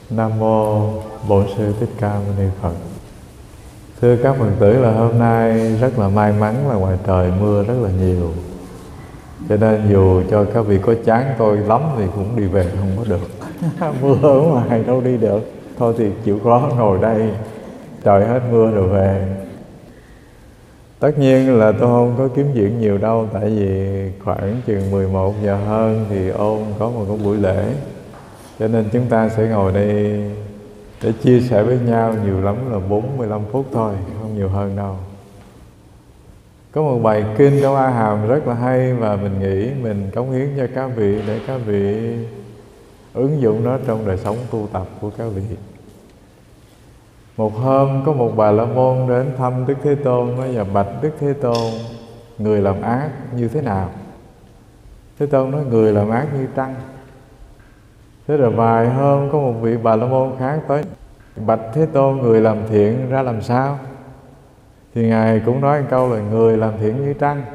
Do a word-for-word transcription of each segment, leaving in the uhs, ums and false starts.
Nam mô Bổn Sư Thích Ca Mâu Ni Phật. Thưa các Phật tử, là hôm nay rất là may mắn là ngoài trời mưa rất là nhiều, cho nên dù cho các vị có chán tôi lắm thì cũng đi về không có được. Mưa ở ngoài đâu đi được, thôi thì chịu khó ngồi đây trời hết mưa rồi về. Tất nhiên là tôi không có kiếm chuyện nhiều đâu, tại vì khoảng chừng mười một giờ hơn thì ôn có một cái buổi lễ, cho nên chúng ta sẽ ngồi đây để chia sẻ với nhau, nhiều lắm là bốn mươi lăm phút thôi, không nhiều hơn đâu. Có một bài kinh trong A Hàm rất là hay, và mình nghĩ mình cống hiến cho các vị để các vị ứng dụng nó trong đời sống tu tập của các vị. Một hôm có một bà la môn đến thăm Đức Thế Tôn, nói và bạch Đức Thế Tôn, người làm ác như thế nào? Thế Tôn nói người làm ác như trăng. Thế rồi vài hôm có một vị bà la môn khác tới bạch Thế Tôn, người làm thiện ra làm sao? Thì Ngài cũng nói một câu là người làm thiện như trăng.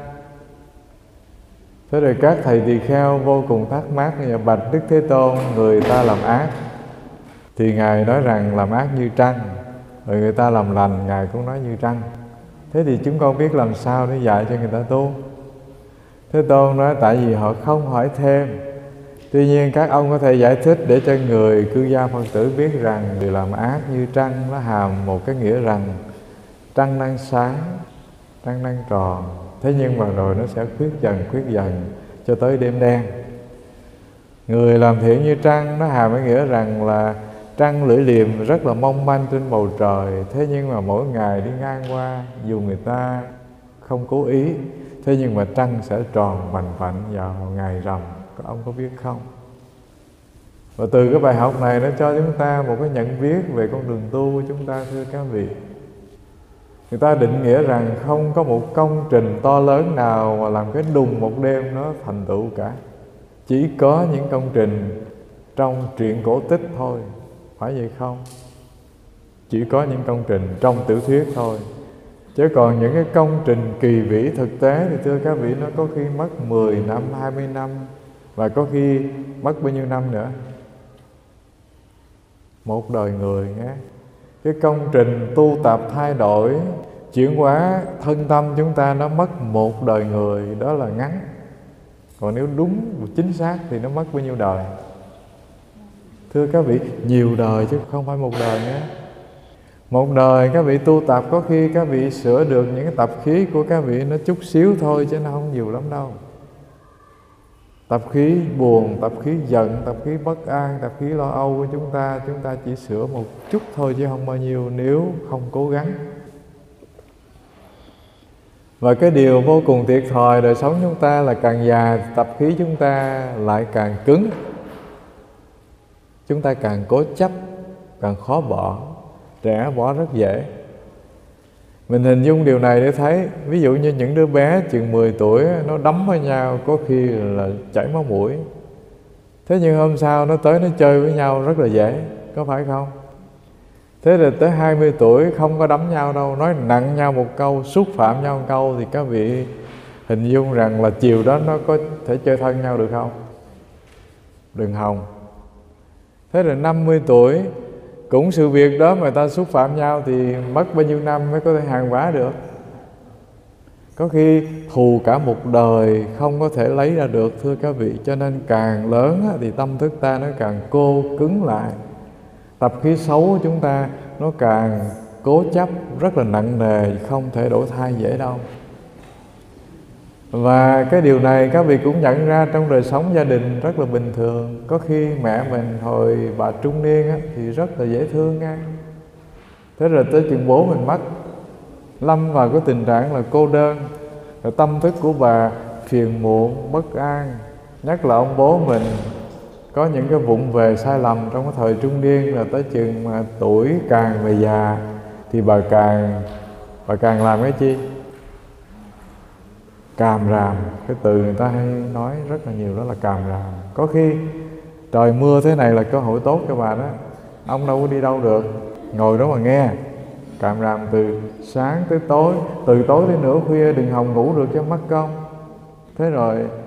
Thế rồi các thầy tỳ kheo vô cùng thắc mắc và bạch Đức Thế Tôn, người ta làm ác. Thì Ngài nói rằng làm ác như trăng. Rồi người ta làm lành, Ngài cũng nói như trăng. Thế thì chúng con biết làm sao để dạy cho người ta tu? Thế Tôn nói tại vì họ không hỏi thêm. Tuy nhiên các ông có thể giải thích để cho người cư gia Phật tử biết rằng người làm ác như trăng nó hàm một cái nghĩa rằng trăng đang sáng, trăng đang tròn, thế nhưng mà rồi nó sẽ khuyết dần khuyết dần cho tới đêm đen. Người làm thiện như trăng nó hàm cái nghĩa rằng là trăng lưỡi liềm rất là mong manh trên bầu trời, thế nhưng mà mỗi ngày đi ngang qua dù người ta không cố ý, thế nhưng mà trăng sẽ tròn vành vạnh vào ngày rằm. Các ông có biết không? Và từ cái bài học này nó cho chúng ta một cái nhận biết về con đường tu của chúng ta, thưa các vị. Người ta định nghĩa rằng không có một công trình to lớn nào mà làm cái đùng một đêm nó thành tựu cả. Chỉ có những công trình trong truyện cổ tích thôi, phải vậy không? Chỉ có những công trình trong tiểu thuyết thôi. Chứ còn những cái công trình kỳ vĩ thực tế thì thưa các vị, nó có khi mất mười năm, hai mươi năm, và có khi mất bao nhiêu năm nữa? Một đời người nghe. Cái công trình tu tập thay đổi, chuyển hóa thân tâm chúng ta nó mất một đời người, đó là ngắn. Còn nếu đúng chính xác thì nó mất bao nhiêu đời? Thưa các vị, nhiều đời chứ không phải một đời nhé. Một đời các vị tu tập có khi các vị sửa được những cái tập khí của các vị nó chút xíu thôi, chứ nó không nhiều lắm đâu. Tập khí buồn, tập khí giận, tập khí bất an, tập khí lo âu của chúng ta, chúng ta chỉ sửa một chút thôi chứ không bao nhiêu nếu không cố gắng. Và cái điều vô cùng thiệt thòi đời sống chúng ta là càng già tập khí chúng ta lại càng cứng. Chúng ta càng cố chấp, càng khó bỏ. Trẻ bỏ rất dễ. Mình hình dung điều này để thấy, ví dụ như những đứa bé chừng mười tuổi nó đấm với nhau có khi là chảy máu mũi. Thế nhưng hôm sau nó tới nó chơi với nhau rất là dễ, có phải không? Thế rồi tới hai mươi tuổi không có đấm nhau đâu, nói nặng nhau một câu, xúc phạm nhau một câu, thì các vị hình dung rằng là chiều đó nó có thể chơi thân nhau được không? Đừng hòng. Thế rồi năm mươi tuổi cũng sự việc đó mà ta xúc phạm nhau thì mất bao nhiêu năm mới có thể hàng hóa được? Có khi thù cả một đời không có thể lấy ra được, thưa các vị. Cho nên càng lớn thì tâm thức ta nó càng cô cứng lại. Tập khí xấu của chúng ta nó càng cố chấp, rất là nặng nề, không thể đổi thay dễ đâu. Và cái điều này các vị cũng nhận ra trong đời sống gia đình rất là bình thường. Có khi mẹ mình hồi bà trung niên á, thì rất là dễ thương nha. Thế rồi tới chừng bố mình mất, lâm vào cái tình trạng là cô đơn, rồi tâm thức của bà phiền muộn, bất an. Nhất là ông bố mình có những cái vụng về sai lầm trong cái thời trung niên, là tới chừng mà tuổi càng về già thì bà càng bà càng làm cái chi? Càm ràm. Cái từ người ta hay nói rất là nhiều đó là càm ràm. Có khi trời mưa thế này là cơ hội tốt cho bà đó. Ông đâu có đi đâu được, ngồi đó mà nghe. Càm ràm từ sáng tới tối, từ tối đến nửa khuya, đừng hòng ngủ được cho mất công. Thế rồi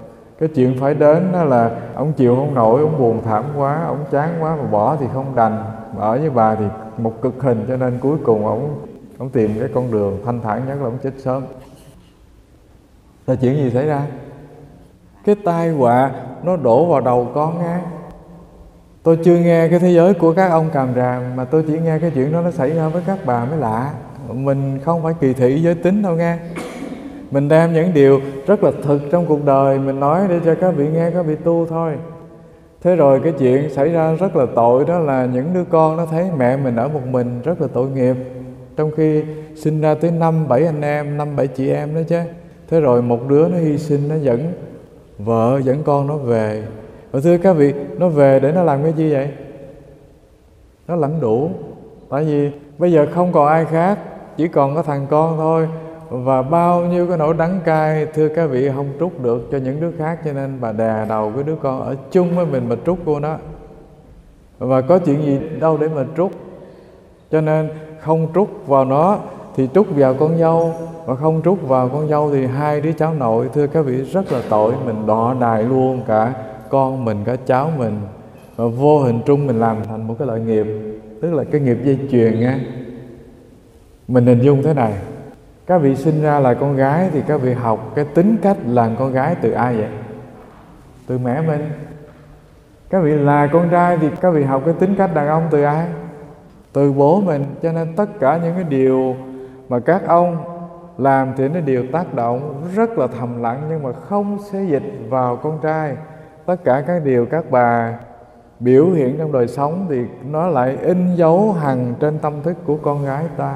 Cái chuyện phải đến đó là ông chịu không nổi, ông buồn thảm quá, ông chán quá mà bỏ thì không đành. Mà ở với bà thì một cực hình, cho nên cuối cùng ông ông tìm cái con đường thanh thản nhất là ông chết sớm. Là chuyện gì xảy ra? Cái tai họa nó đổ vào đầu con nghe. Tôi chưa nghe cái thế giới của các ông càm ràm, mà tôi chỉ nghe cái chuyện đó nó xảy ra với các bà mới lạ. Mình không phải kỳ thị giới tính đâu nghe. Mình đem những điều rất là thực trong cuộc đời mình nói để cho các vị nghe, các vị tu thôi. Thế rồi cái chuyện xảy ra rất là tội, đó là những đứa con nó thấy mẹ mình ở một mình rất là tội nghiệp, trong khi sinh ra tới năm bảy anh em, năm bảy chị em đó chứ. Thế rồi một đứa nó hy sinh, nó dẫn vợ dẫn con nó về. Và thưa các vị, nó về để nó làm cái gì vậy? Nó lãnh đủ. Tại vì bây giờ không còn ai khác, chỉ còn có thằng con thôi. Và bao nhiêu cái nỗi đắng cay, thưa các vị, không trút được cho những đứa khác, cho nên bà đè đầu cái đứa con ở chung với mình mà trút cô nó. Và có chuyện gì đâu để mà trút. Cho nên không trút vào nó thì trút vào con dâu, và không trút vào con dâu thì hai đứa cháu nội, thưa các vị, rất là tội. Mình đọa đài luôn cả con mình, cả cháu mình, và vô hình trung mình làm thành một cái loại nghiệp, tức là cái nghiệp dây chuyền nha. Mình hình dung thế này: các vị sinh ra là con gái thì các vị học cái tính cách làm con gái từ ai vậy? Từ mẹ mình. Các vị là con trai thì các vị học cái tính cách đàn ông từ ai? Từ bố mình. Cho nên tất cả những cái điều mà các ông làm thì nó đều tác động rất là thầm lặng, nhưng mà không xê dịch vào con trai. Tất cả các điều các bà biểu hiện trong đời sống thì nó lại in dấu hằn trên tâm thức của con gái ta.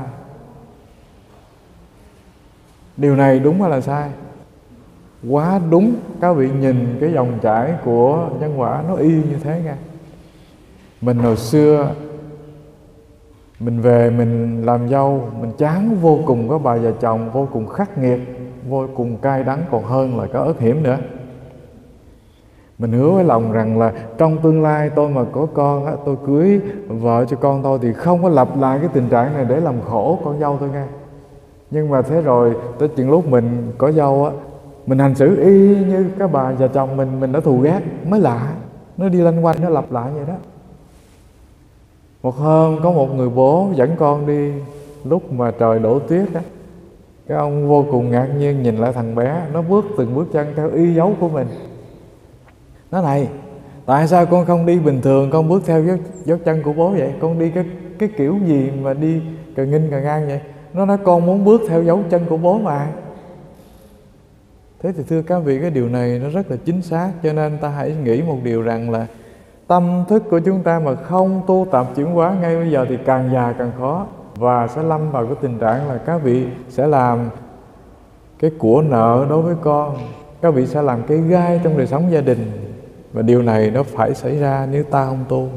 Điều này đúng hay là sai? Quá đúng. Các vị nhìn cái dòng chảy của nhân quả nó y như thế nha. Mình hồi xưa mình về mình làm dâu, mình chán vô cùng có bà già chồng vô cùng khắc nghiệt, vô cùng cay đắng, còn hơn là có ớt hiểm nữa. Mình hứa với lòng rằng là trong tương lai tôi mà có con á, tôi cưới vợ cho con tôi thì không có lặp lại cái tình trạng này để làm khổ con dâu tôi nghe. Nhưng mà thế rồi tới chuyện lúc mình có dâu á, mình hành xử y như các bà già chồng mình, mình đã thù ghét. Mới lạ, nó đi lanh quanh, nó lặp lại vậy đó. Một hôm có một người bố dẫn con đi lúc mà trời đổ tuyết á, cái ông vô cùng ngạc nhiên nhìn lại thằng bé, nó bước từng bước chân theo y dấu của mình. Nó này, tại sao con không đi bình thường, con bước theo dấu, dấu chân của bố vậy? Con đi cái cái kiểu gì mà đi cà nghinh cà ngang vậy? Nó nói con muốn bước theo dấu chân của bố mà. Thế thì thưa các vị, cái điều này nó rất là chính xác. Cho nên ta hãy nghĩ một điều rằng là tâm thức của chúng ta mà không tu tập chuyển hóa ngay bây giờ thì càng già càng khó, và sẽ lâm vào cái tình trạng là các vị sẽ làm cái của nợ đối với con, các vị sẽ làm cái gai trong đời sống gia đình. Và điều này nó phải xảy ra nếu ta không tu.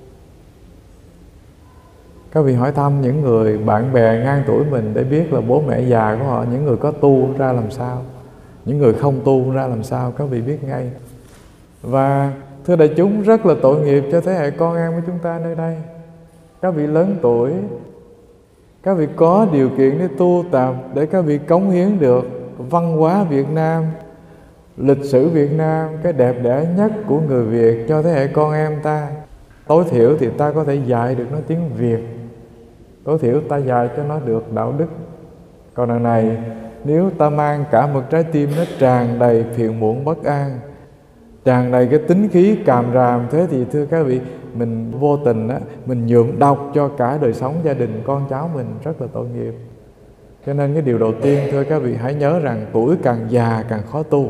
Các vị hỏi thăm những người bạn bè ngang tuổi mình để biết là bố mẹ già của họ, những người có tu ra làm sao, những người không tu ra làm sao, các vị biết ngay. Và thưa đại chúng, rất là tội nghiệp cho thế hệ con em của chúng ta nơi đây. Các vị lớn tuổi, các vị có điều kiện để tu tập, để các vị cống hiến được văn hóa Việt Nam, lịch sử Việt Nam, cái đẹp đẽ nhất của người Việt cho thế hệ con em ta. Tối thiểu thì ta có thể dạy được nó tiếng Việt, tối thiểu ta dạy cho nó được đạo đức. Còn đằng này, nếu ta mang cả một trái tim nó tràn đầy phiền muộn bất an, tràn đầy cái tính khí càm ràm, thế thì thưa các vị, mình vô tình á, mình nhuộm độc cho cả đời sống gia đình con cháu mình, rất là tội nghiệp. Cho nên cái điều đầu tiên, thưa các vị, hãy nhớ rằng tuổi càng già càng khó tu.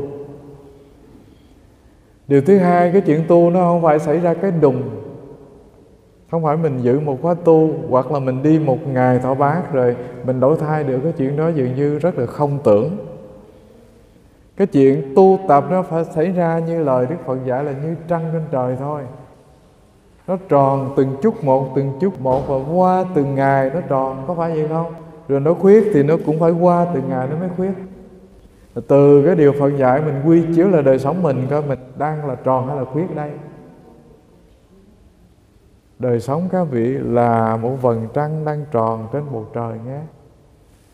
Điều thứ hai, cái chuyện tu nó không phải xảy ra cái đùng. Không phải mình giữ một khóa tu hoặc là mình đi một ngày thọ bát rồi mình đổi thay được. Cái chuyện đó dường như rất là không tưởng. Cái chuyện tu tập nó phải xảy ra như lời Đức Phật dạy là như trăng trên trời thôi. Nó tròn từng chút một, từng chút một, và qua từng ngày nó tròn, có phải vậy không? Rồi nó khuyết thì nó cũng phải qua từng ngày nó mới khuyết. Từ cái điều Phật dạy mình quy chiếu là đời sống mình coi mình đang là tròn hay là khuyết đây. Đời sống các vị là một vầng trăng đang tròn trên bầu trời nhé.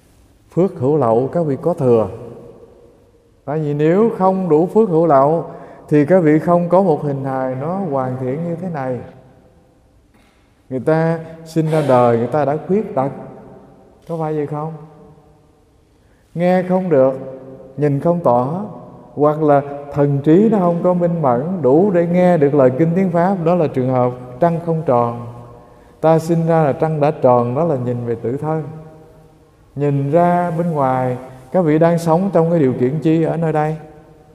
Phước hữu lậu các vị có thừa. Tại vì nếu không đủ phước hữu lậu thì các vị không có một hình hài nó hoàn thiện như thế này. Người ta sinh ra đời người ta đã khuyết tật, có phải vậy không? Nghe không được, nhìn không tỏ, hoặc là thần trí nó không có minh mẫn đủ để nghe được lời kinh tiếng Pháp, đó là trường hợp trăng không tròn. Ta sinh ra là trăng đã tròn, đó là nhìn về tự thân. Nhìn ra bên ngoài, các vị đang sống trong cái điều kiện chi ở nơi đây?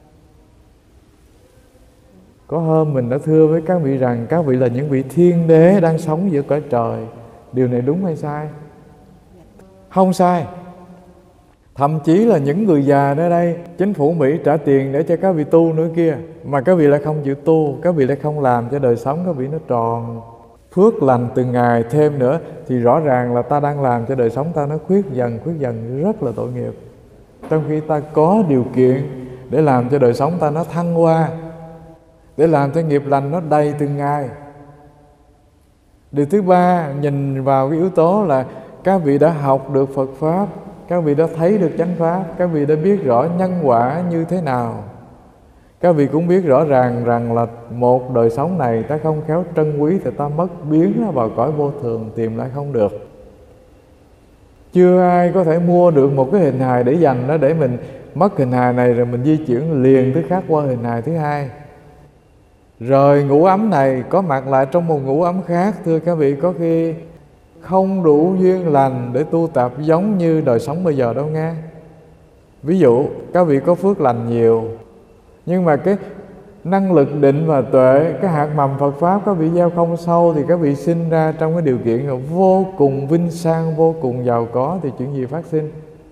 Có hôm mình đã thưa với các vị rằng các vị là những vị thiên đế đang sống giữa cõi trời. Điều này đúng hay sai? Không sai. Thậm chí là những người già nơi đây, chính phủ Mỹ trả tiền để cho các vị tu nữa kia, mà các vị lại không chịu tu, các vị lại không làm cho đời sống các vị nó tròn phước lành từng ngày thêm nữa, thì rõ ràng là ta đang làm cho đời sống ta nó khuyết dần khuyết dần, rất là tội nghiệp. Trong khi ta có điều kiện để làm cho đời sống ta nó thăng hoa, để làm cho nghiệp lành nó đầy từng ngày. Điều thứ ba, nhìn vào cái yếu tố là các vị đã học được Phật Pháp, các vị đã thấy được chánh Pháp, các vị đã biết rõ nhân quả như thế nào. Các vị cũng biết rõ ràng rằng là một đời sống này ta không khéo trân quý thì ta mất biến nó vào cõi vô thường, tìm lại không được. Chưa ai có thể mua được một cái hình hài để dành nó, để mình mất hình hài này rồi mình di chuyển liền thứ khác qua hình hài thứ hai. Rồi ngũ ấm này có mặt lại trong một ngũ ấm khác, thưa các vị, có khi không đủ duyên lành để tu tập giống như đời sống bây giờ đâu nghe. Ví dụ các vị có phước lành nhiều, nhưng mà cái năng lực định và tuệ, cái hạt mầm Phật Pháp các vị gieo không sâu, thì các vị sinh ra trong cái điều kiện là vô cùng vinh sang, vô cùng giàu có, thì chuyện gì phát sinh?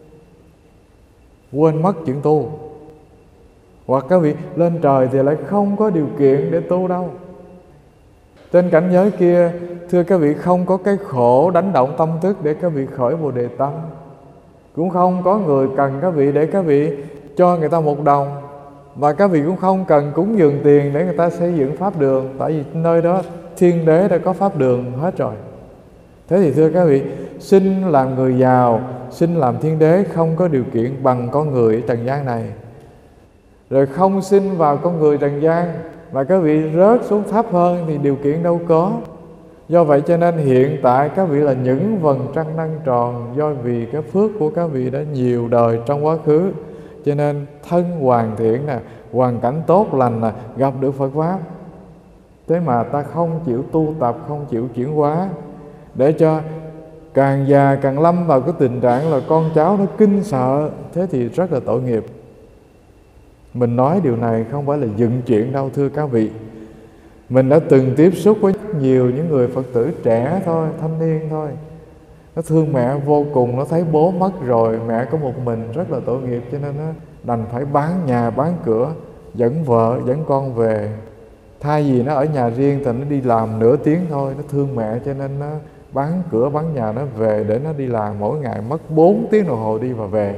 Quên mất chuyện tu. Hoặc các vị lên trời thì lại không có điều kiện để tu đâu. Trên cảnh giới kia, thưa các vị, không có cái khổ đánh động tâm thức để các vị khởi Bồ Đề tâm. Cũng không có người cần các vị để các vị cho người ta một đồng. Và các vị cũng không cần cúng dường tiền để người ta xây dựng pháp đường, tại vì nơi đó thiên đế đã có pháp đường hết rồi. Thế thì thưa các vị, sinh làm người giàu, sinh làm thiên đế không có điều kiện bằng con người ở trần gian này. Rồi không sinh vào con người trần gian mà các vị rớt xuống thấp hơn thì điều kiện đâu có. Do vậy cho nên hiện tại các vị là những vầng trăng năng tròn, do vì cái phước của các vị đã nhiều đời trong quá khứ, cho nên thân hoàn thiện nè, hoàn cảnh tốt lành nè, gặp được Phật Pháp. Thế mà ta không chịu tu tập, không chịu chuyển hóa, để cho càng già càng lâm vào cái tình trạng là con cháu nó kinh sợ, thế thì rất là tội nghiệp. Mình nói điều này không phải là dựng chuyện đâu thưa các vị. Mình đã từng tiếp xúc với nhiều những người Phật tử trẻ thôi, thanh niên thôi. Nó thương mẹ vô cùng, nó thấy bố mất rồi, mẹ có một mình, rất là tội nghiệp, cho nên nó đành phải bán nhà, bán cửa, dẫn vợ, dẫn con về. Thay vì nó ở nhà riêng thì nó đi làm nửa tiếng thôi, nó thương mẹ cho nên nó bán cửa, bán nhà nó về để nó đi làm, mỗi ngày mất bốn tiếng đồng hồ đi và về.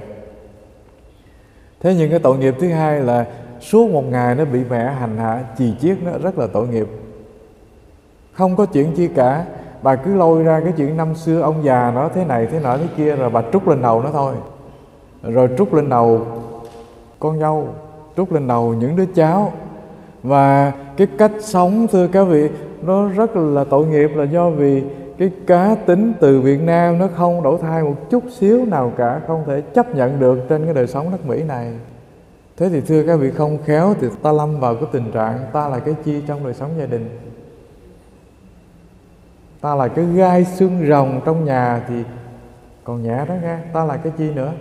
Thế nhưng cái tội nghiệp thứ hai là suốt một ngày nó bị mẹ hành hạ, chì chiết, nó rất là tội nghiệp. Không có chuyện chi cả, bà cứ lôi ra cái chuyện năm xưa ông già nó thế này thế nọ thế kia, rồi bà trút lên đầu nó thôi. Rồi trút lên đầu con dâu, trút lên đầu những đứa cháu. Và cái cách sống thưa các vị, nó rất là tội nghiệp, là do vì cái cá tính từ Việt Nam nó không đổi thay một chút xíu nào cả, không thể chấp nhận được trên cái đời sống đất Mỹ này. Thế thì thưa các vị, không khéo thì ta lâm vào cái tình trạng ta là cái chi trong đời sống gia đình. Ta là cái gai xương rồng trong nhà thì còn nhẹ đó nghe, ta là cái chi nữa?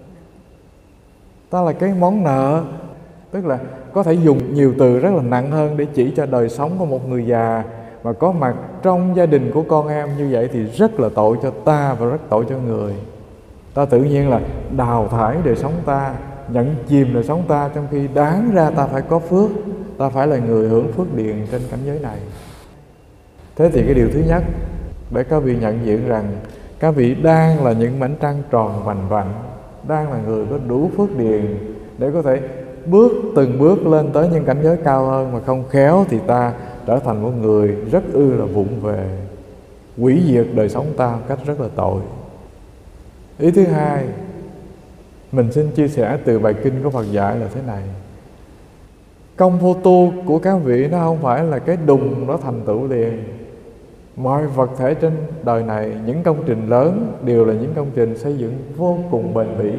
Ta là cái món nợ. Tức là có thể dùng nhiều từ rất là nặng hơn để chỉ cho đời sống của một người già mà có mặt trong gia đình của con em như vậy thì rất là tội cho ta và rất tội cho người. Ta tự nhiên là đào thải đời sống ta, nhận chìm đời sống ta, trong khi đáng ra ta phải có phước, ta phải là người hưởng phước điền trên cảnh giới này. Thế thì cái điều thứ nhất để các vị nhận diện rằng các vị đang là những mảnh trăng tròn vành vạnh, đang là người có đủ phước điền để có thể bước từng bước lên tới những cảnh giới cao hơn, mà không khéo thì ta trở thành một người rất ư là vụng về, hủy diệt đời sống ta một cách rất là tội. Ý thứ hai, mình xin chia sẻ từ bài kinh của Phật dạy là thế này. Công phu tu của các vị nó không phải là cái đùng nó thành tựu liền. Mọi vật thể trên đời này, những công trình lớn đều là những công trình xây dựng vô cùng bền bỉ.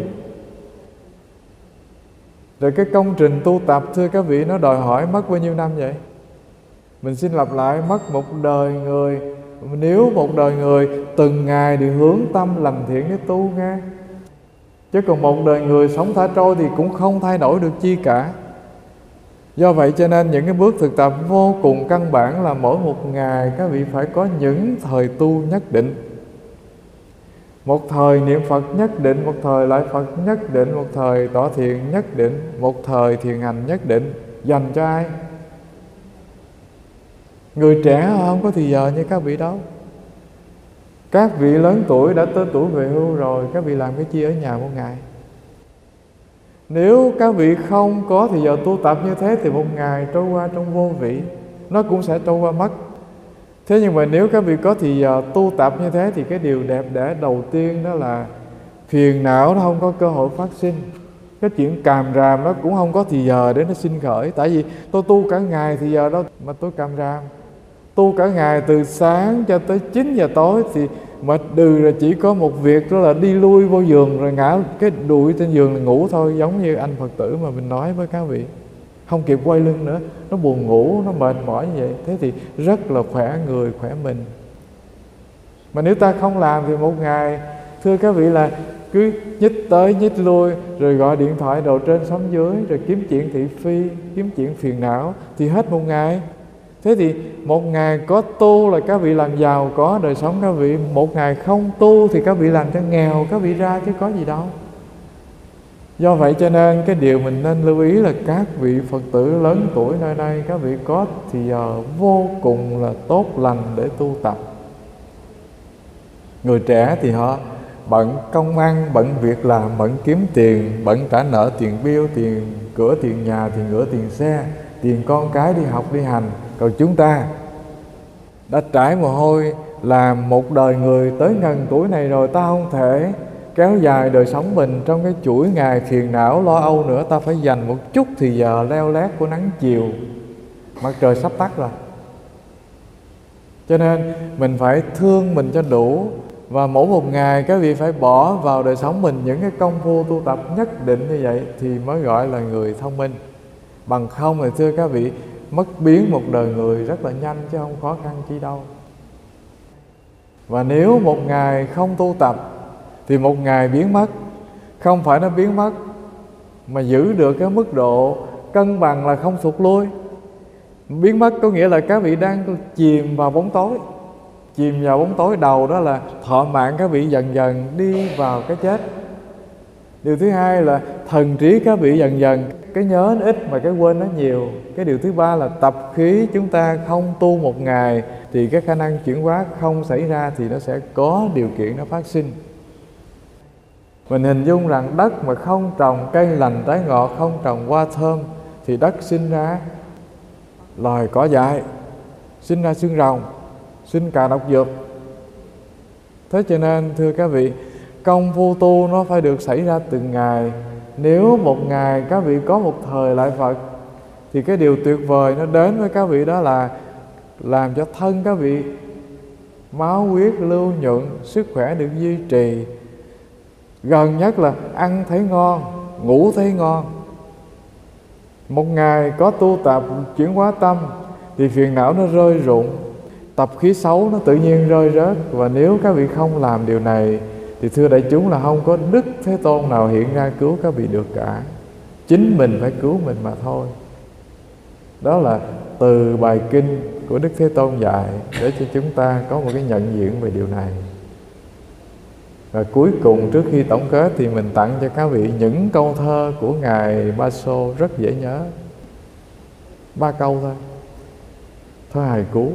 Rồi cái công trình tu tập, thưa các vị, nó đòi hỏi mất bao nhiêu năm vậy? Mình xin lặp lại, mất một đời người. Nếu một đời người từng ngày đều hướng tâm lành thiện để tu nghe. Chứ còn một đời người sống thả trôi thì cũng không thay đổi được chi cả. Do vậy cho nên những cái bước thực tập vô cùng căn bản là mỗi một ngày các vị phải có những thời tu nhất định. Một thời niệm Phật nhất định, một thời lại Phật nhất định, một thời tỏ thiện nhất định, một thời thiền hành nhất định. Dành cho ai? Người trẻ không có thì giờ như các vị đâu. Các vị lớn tuổi đã tới tuổi về hưu rồi, các vị làm cái chi ở nhà một ngày? Nếu các vị không có thì giờ tu tập như thế thì một ngày trôi qua trong vô vị, nó cũng sẽ trôi qua mất. Thế nhưng mà nếu các vị có thì giờ tu tập như thế thì cái điều đẹp đẽ đầu tiên đó là phiền não nó không có cơ hội phát sinh. Cái chuyện càm ràm nó cũng không có thì giờ để nó sinh khởi. Tại vì tôi tu cả ngày thì giờ đó mà tôi càm ràm. Tu cả ngày từ sáng cho tới chín giờ tối thì mệt đừ rồi, chỉ có một việc đó là đi lui vô giường rồi ngã cái đùi trên giường là ngủ thôi. Giống như anh Phật tử mà mình nói với các vị, không kịp quay lưng nữa, nó buồn ngủ, nó mệt mỏi như vậy. Thế thì rất là khỏe người, khỏe mình. Mà nếu ta không làm thì một ngày, thưa các vị, là cứ nhích tới nhích lui, rồi gọi điện thoại đầu trên sóng dưới, rồi kiếm chuyện thị phi, kiếm chuyện phiền não, thì hết một ngày. Thế thì một ngày có tu là các vị làm giàu có đời sống các vị. Một ngày không tu thì các vị làm cho nghèo các vị ra chứ có gì đâu. Do vậy cho nên cái điều mình nên lưu ý là các vị Phật tử lớn tuổi nơi đây, các vị có thì giờ vô cùng là tốt lành để tu tập. Người trẻ thì họ bận công ăn, bận việc làm, bận kiếm tiền, bận trả nợ tiền bill, tiền cửa, tiền nhà, tiền ngựa, tiền xe, tiền con cái đi học đi hành. Còn chúng ta đã trải mồ hôi làm một đời người tới ngần tuổi này rồi, ta không thể kéo dài đời sống mình trong cái chuỗi ngày phiền não lo âu nữa. Ta phải dành một chút thì giờ leo lét của nắng chiều, mặt trời sắp tắt rồi. Cho nên mình phải thương mình cho đủ. Và mỗi một ngày các vị phải bỏ vào đời sống mình những cái công phu tu tập nhất định như vậy thì mới gọi là người thông minh. Bằng không thì thưa các vị, mất biến một đời người rất là nhanh chứ không khó khăn chi đâu. Và nếu một ngày không tu tập thì một ngày biến mất. Không phải nó biến mất, mà giữ được cái mức độ cân bằng là không sụt lui. Biến mất có nghĩa là các vị đang chìm vào bóng tối. Chìm vào bóng tối đầu đó là thọ mạng các vị dần dần đi vào cái chết. Điều thứ hai là thần trí các vị dần dần, cái nhớ nó ít mà cái quên nó nhiều. Cái điều thứ ba là tập khí chúng ta không tu một ngày thì cái khả năng chuyển hóa không xảy ra, thì nó sẽ có điều kiện nó phát sinh. Mình hình dung rằng đất mà không trồng cây lành trái ngọt, không trồng hoa thơm thì đất sinh ra loài cỏ dại, sinh ra xương rồng, sinh cả độc dược. Thế cho nên thưa các vị, công phu tu nó phải được xảy ra từng ngày. Nếu một ngày các vị có một thời lại Phật thì cái điều tuyệt vời nó đến với các vị đó là làm cho thân các vị máu huyết lưu nhuận, sức khỏe được duy trì. Gần nhất là ăn thấy ngon, ngủ thấy ngon. Một ngày có tu tập chuyển hóa tâm thì phiền não nó rơi rụng, tập khí xấu nó tự nhiên rơi rớt. Và nếu các vị không làm điều này thì thưa đại chúng là không có Đức Thế Tôn nào hiện ra cứu các vị được cả. Chính mình phải cứu mình mà thôi. Đó là từ bài kinh của Đức Thế Tôn dạy để cho chúng ta có một cái nhận diện về điều này. Và cuối cùng trước khi tổng kết thì mình tặng cho các vị những câu thơ của Ngài Ba Sô rất dễ nhớ. Ba câu thôi, thơ hài cú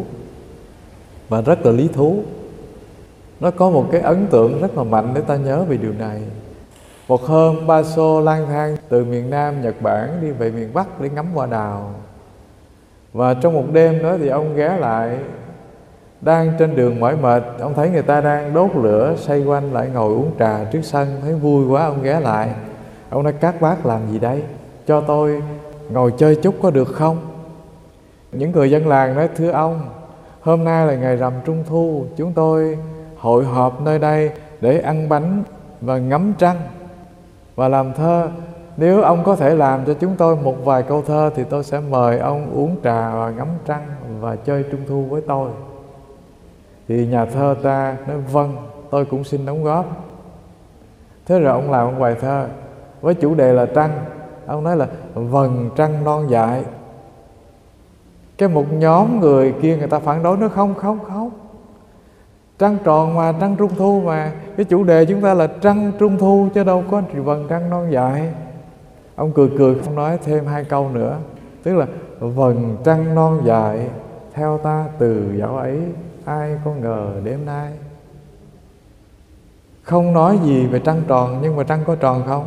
và rất là lý thú. Nó có một cái ấn tượng rất là mạnh để ta nhớ về điều này. Một hôm Ba Sô lang thang từ miền Nam Nhật Bản đi về miền Bắc để ngắm hoa đào. Và trong một đêm đó thì ông ghé lại, đang trên đường mỏi mệt, ông thấy người ta đang đốt lửa xoay quanh lại ngồi uống trà trước sân, thấy vui quá ông ghé lại. Ông nói: các bác làm gì đây? Cho tôi ngồi chơi chút có được không? Những người dân làng nói: thưa ông, hôm nay là ngày rằm Trung Thu, chúng tôi hội họp nơi đây để ăn bánh và ngắm trăng và làm thơ. Nếu ông có thể làm cho chúng tôi một vài câu thơ thì tôi sẽ mời ông uống trà và ngắm trăng và chơi Trung Thu với tôi. Thì nhà thơ ta nói: vâng, tôi cũng xin đóng góp. Thế rồi ông làm một bài thơ với chủ đề là trăng. Ông nói là: vầng trăng non dại. Cái một nhóm người kia người ta phản đối, nó không không không trăng tròn mà, trăng Trung Thu mà, cái chủ đề chúng ta là trăng Trung Thu chứ đâu có vầng trăng non dại. Ông cười cười không nói thêm hai câu nữa, tức là vầng trăng non dại theo ta từ dạo ấy, ai có ngờ đêm nay. Không nói gì về trăng tròn, nhưng mà trăng có tròn không?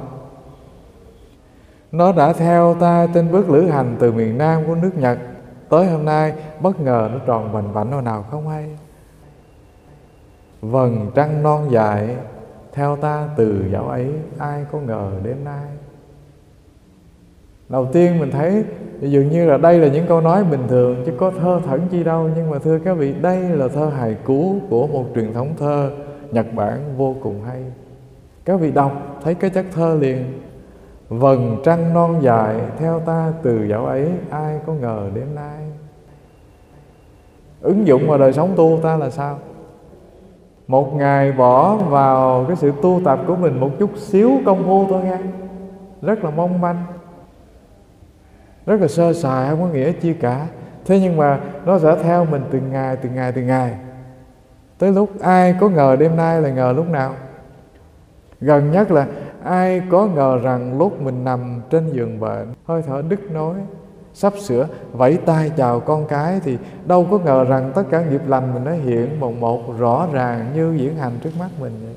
Nó đã theo ta trên bước lữ hành từ miền Nam của nước Nhật tới hôm nay, bất ngờ nó tròn vành vạnh hồi nào không hay. Vầng trăng non dại theo ta từ dạo ấy, ai có ngờ đêm nay. Đầu tiên mình thấy dường như là đây là những câu nói bình thường chứ có thơ thẩn chi đâu. Nhưng mà thưa các vị, đây là thơ hài cú của một truyền thống thơ Nhật Bản vô cùng hay. Các vị đọc thấy cái chất thơ liền. Vầng trăng non dài theo ta từ dạo ấy, ai có ngờ đêm nay. Ứng dụng vào đời sống tu ta là sao? Một ngày bỏ vào cái sự tu tập của mình một chút xíu công phu thôi nghe, rất là mong manh, rất là sơ sài, không có nghĩa chi cả. Thế nhưng mà nó sẽ theo mình từng ngày, từng ngày, từng ngày, tới lúc ai có ngờ đêm nay là ngờ lúc nào? Gần nhất là ai có ngờ rằng lúc mình nằm trên giường bệnh, hơi thở đứt nối, sắp sửa vẫy tay chào con cái, thì đâu có ngờ rằng tất cả nghiệp lành mình nó hiện một một rõ ràng như diễn hành trước mắt mình vậy.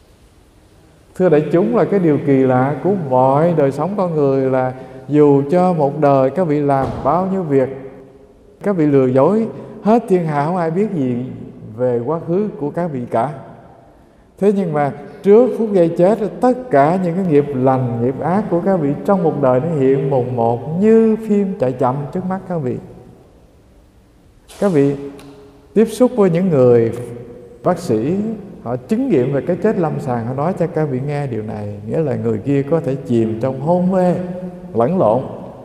Thưa đại chúng, là cái điều kỳ lạ của mọi đời sống con người là dù cho một đời các vị làm bao nhiêu việc, các vị lừa dối hết thiên hạ, không ai biết gì về quá khứ của các vị cả. Thế nhưng mà trước phút giây chết, tất cả những cái nghiệp lành, nghiệp ác của các vị trong một đời nó hiện một một như phim chạy chậm trước mắt các vị. Các vị tiếp xúc với những người bác sĩ, họ chứng nghiệm về cái chết lâm sàng, họ nói cho các vị nghe điều này, nghĩa là người kia có thể chìm trong hôn mê, lẫn lộn,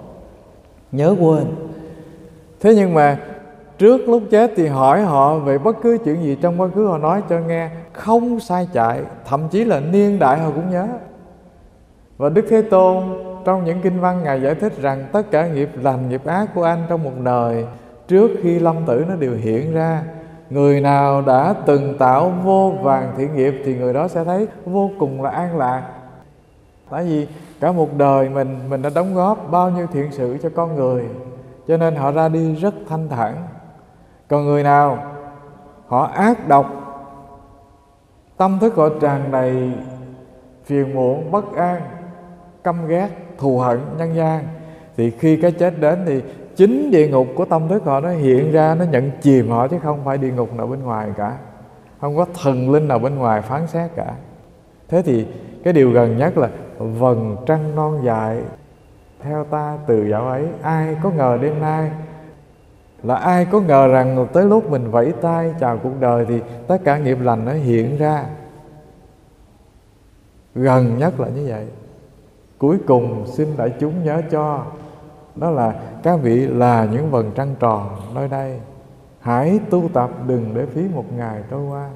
nhớ quên. Thế nhưng mà trước lúc chết thì hỏi họ về bất cứ chuyện gì trong quá khứ, họ nói cho nghe không sai chạy, thậm chí là niên đại họ cũng nhớ. Và Đức Thế Tôn trong những kinh văn Ngài giải thích rằng tất cả nghiệp lành, nghiệp ác của anh trong một đời trước khi lâm tử nó đều hiện ra. Người nào đã từng tạo vô vàn thiện nghiệp thì người đó sẽ thấy vô cùng là an lạc. Tại vì cả một đời mình mình đã đóng góp bao nhiêu thiện sự cho con người, cho nên họ ra đi rất thanh thản. Còn người nào họ ác độc, tâm thức họ tràn đầy phiền muộn, bất an, căm ghét, thù hận, nhân gian, thì khi cái chết đến thì chính địa ngục của tâm thức họ nó hiện ra, nó nhận chìm họ, chứ không phải địa ngục nào bên ngoài cả, không có thần linh nào bên ngoài phán xét cả. Thế thì cái điều gần nhất là vầng trăng non dại theo ta từ dạo ấy, ai có ngờ đêm nay. Là ai có ngờ rằng tới lúc mình vẫy tay chào cuộc đời thì tất cả nghiệp lành nó hiện ra. Gần nhất là như vậy. Cuối cùng xin đại chúng nhớ cho, đó là các vị là những vầng trăng tròn nơi đây. Hãy tu tập đừng để phí một ngày trôi qua.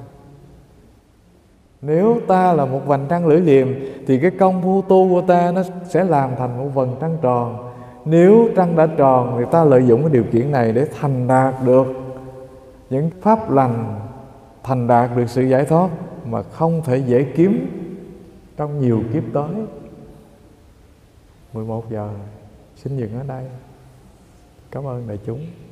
Nếu ta là một vành trăng lưỡi liềm thì cái công phu tu của ta nó sẽ làm thành một vầng trăng tròn. Nếu trăng đã tròn thì ta lợi dụng cái điều kiện này để thành đạt được những pháp lành, thành đạt được sự giải thoát mà không thể dễ kiếm trong nhiều kiếp tới. mười một giờ xin dừng ở đây. Cảm ơn đại chúng.